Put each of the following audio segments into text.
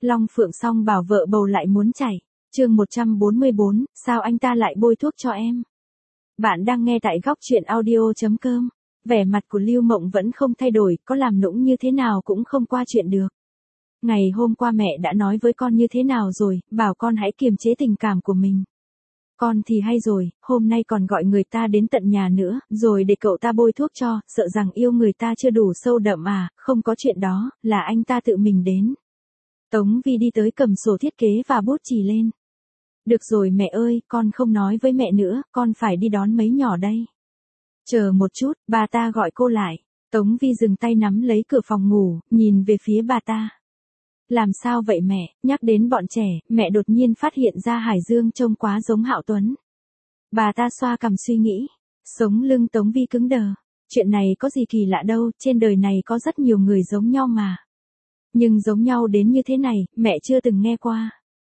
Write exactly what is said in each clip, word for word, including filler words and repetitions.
Long Phượng Song bảo vợ bầu lại muốn chảy. Chương một trăm bốn mươi bốn, sao anh ta lại bôi thuốc cho em? Bạn đang nghe tại góc truyện audio chấm com. Vẻ mặt của Lưu Mộng vẫn không thay đổi, có làm nũng như thế nào cũng không qua chuyện được. Ngày hôm qua mẹ đã nói với con như thế nào rồi, bảo con hãy kiềm chế tình cảm của mình. Con thì hay rồi, hôm nay còn gọi người ta đến tận nhà nữa, rồi để cậu ta bôi thuốc cho, sợ rằng yêu người ta chưa đủ sâu đậm à, không có chuyện đó, là anh ta tự mình đến. Tống Vi đi tới cầm sổ thiết kế và bút chì lên. Được rồi mẹ ơi, con không nói với mẹ nữa, con phải đi đón mấy nhỏ đây. Chờ một chút, bà ta gọi cô lại. Tống Vi dừng tay nắm lấy cửa phòng ngủ, nhìn về phía bà ta. Làm sao vậy mẹ? Nhắc đến bọn trẻ, mẹ đột nhiên phát hiện ra Hải Dương trông quá giống Hạo Tuấn. Bà ta xoa cằm suy nghĩ. Sống lưng Tống Vi cứng đờ. Chuyện này có gì kỳ lạ đâu, trên đời này có rất nhiều người giống nhau mà. Nhưng giống nhau đến như thế này, mẹ chưa từng nghe qua.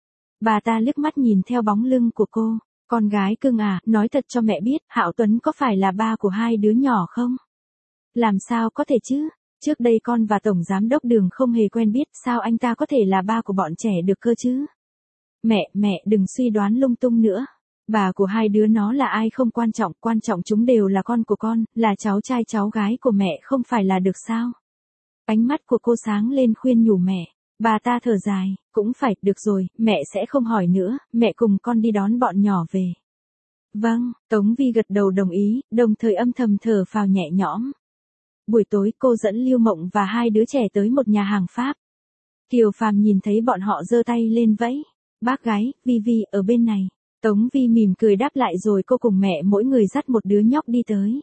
Bà ta liếc mắt nhìn theo bóng lưng của cô. Con gái cưng à, nói thật cho mẹ biết, Hạo Tuấn có phải là ba của hai đứa nhỏ không? Làm sao có thể chứ? Trước đây con và Tổng Giám đốc Đường không hề quen biết, sao anh ta có thể là ba của bọn trẻ được cơ chứ? Mẹ, mẹ đừng suy đoán lung tung nữa. Bà của hai đứa nó là ai không quan trọng, quan trọng chúng đều là con của con, là cháu trai cháu gái của mẹ không phải là được sao? Ánh mắt của cô sáng lên khuyên nhủ mẹ. Bà ta thở dài, cũng phải, được rồi, mẹ sẽ không hỏi nữa, mẹ cùng con đi đón bọn nhỏ về. Vâng, Tống Vi gật đầu đồng ý, đồng thời âm thầm thở phào nhẹ nhõm. Buổi tối cô dẫn Lưu Mộng và hai đứa trẻ tới một nhà hàng Pháp. Kiều Phàm nhìn thấy bọn họ giơ tay lên vẫy. Bác gái, Vi Vi, ở bên này. Tống Vi mỉm cười đáp lại rồi cô cùng mẹ mỗi người dắt một đứa nhóc đi tới.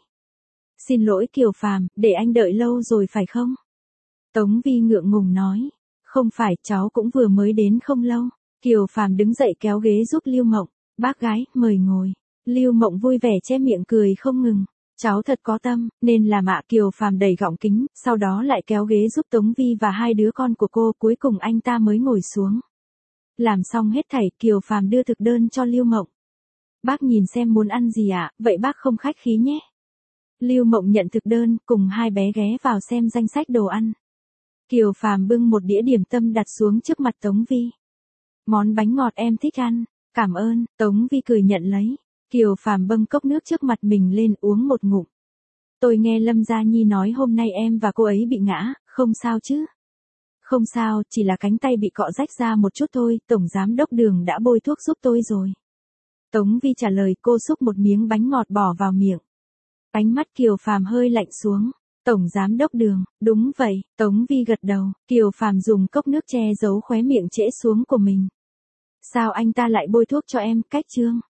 Xin lỗi Kiều Phàm, để anh đợi lâu rồi phải không? Tống Vi ngượng ngùng nói. Không phải, cháu cũng vừa mới đến không lâu. Kiều Phàm đứng dậy kéo ghế giúp Lưu Mộng. Bác gái, mời ngồi. Lưu Mộng vui vẻ che miệng cười không ngừng. Cháu thật có tâm, nên là mạ. Kiều Phàm đẩy gọng kính, sau đó lại kéo ghế giúp Tống Vi và hai đứa con của cô, cuối cùng anh ta mới ngồi xuống. Làm xong hết thảy, Kiều Phàm đưa thực đơn cho Lưu Mộng. Bác nhìn xem muốn ăn gì ạ, à? Vậy bác không khách khí nhé. Lưu Mộng nhận thực đơn, cùng hai bé ghé vào xem danh sách đồ ăn. Kiều Phàm bưng một đĩa điểm tâm đặt xuống trước mặt Tống Vi. Món bánh ngọt em thích ăn, cảm ơn. Tống Vi cười nhận lấy. Kiều Phàm bưng cốc nước trước mặt mình lên uống một ngụm. Tôi nghe Lâm Gia Nhi nói hôm nay em và cô ấy bị ngã, không sao chứ? Không sao, chỉ là cánh tay bị cọ rách ra một chút thôi, Tổng Giám đốc Đường đã bôi thuốc giúp tôi rồi. Tống Vi trả lời, cô xúc một miếng bánh ngọt bỏ vào miệng. Ánh mắt Kiều Phàm hơi lạnh xuống. Tổng Giám đốc Đường, đúng vậy, Tống Vi gật đầu. Kiều Phàm dùng cốc nước che giấu khóe miệng trễ xuống của mình. Sao anh ta lại bôi thuốc cho em, cách trương?